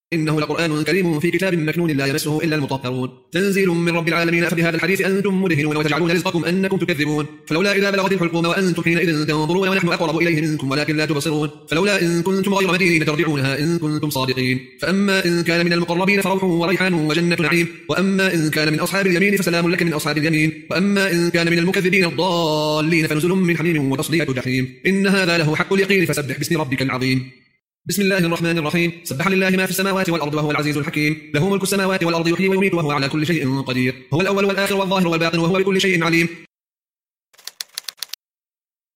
إنه لقرآن كريم في كتاب مكنون لا يمسه إلا المطهرون تنزيل من رب العالمين أفبهذا الحديث أنتم مدهنون وتجعلون رزقكم أنكم تكذبون فلولا إذا بلغت الحلقوم وأنتم حينئذ تنظرون ونحن أقرب إليه منكم ولكن لا تبصرون فلولا إن كنتم غير مدينين ترجعونها إن كنتم صادقين فأما إن كان من المقربين فروح وريحان وجنة نعيم وأما إن كان من أصحاب اليمين فسلام لك من أصحاب اليمين وأما إن كان من المكذبين الضالين فنزل من حميم وتصلية جحيم إن هذا له حق اليقين فسبح باسم ربك العظيم بسم الله الرحمن الرحيم سبح لله ما في السماوات والأرض وهو العزيز الحكيم له ملك السماوات والأرض يحيي ويميت وهو على كل شيء قدير هو الأول والآخر والظاهر والباطن وهو بكل شيء عليم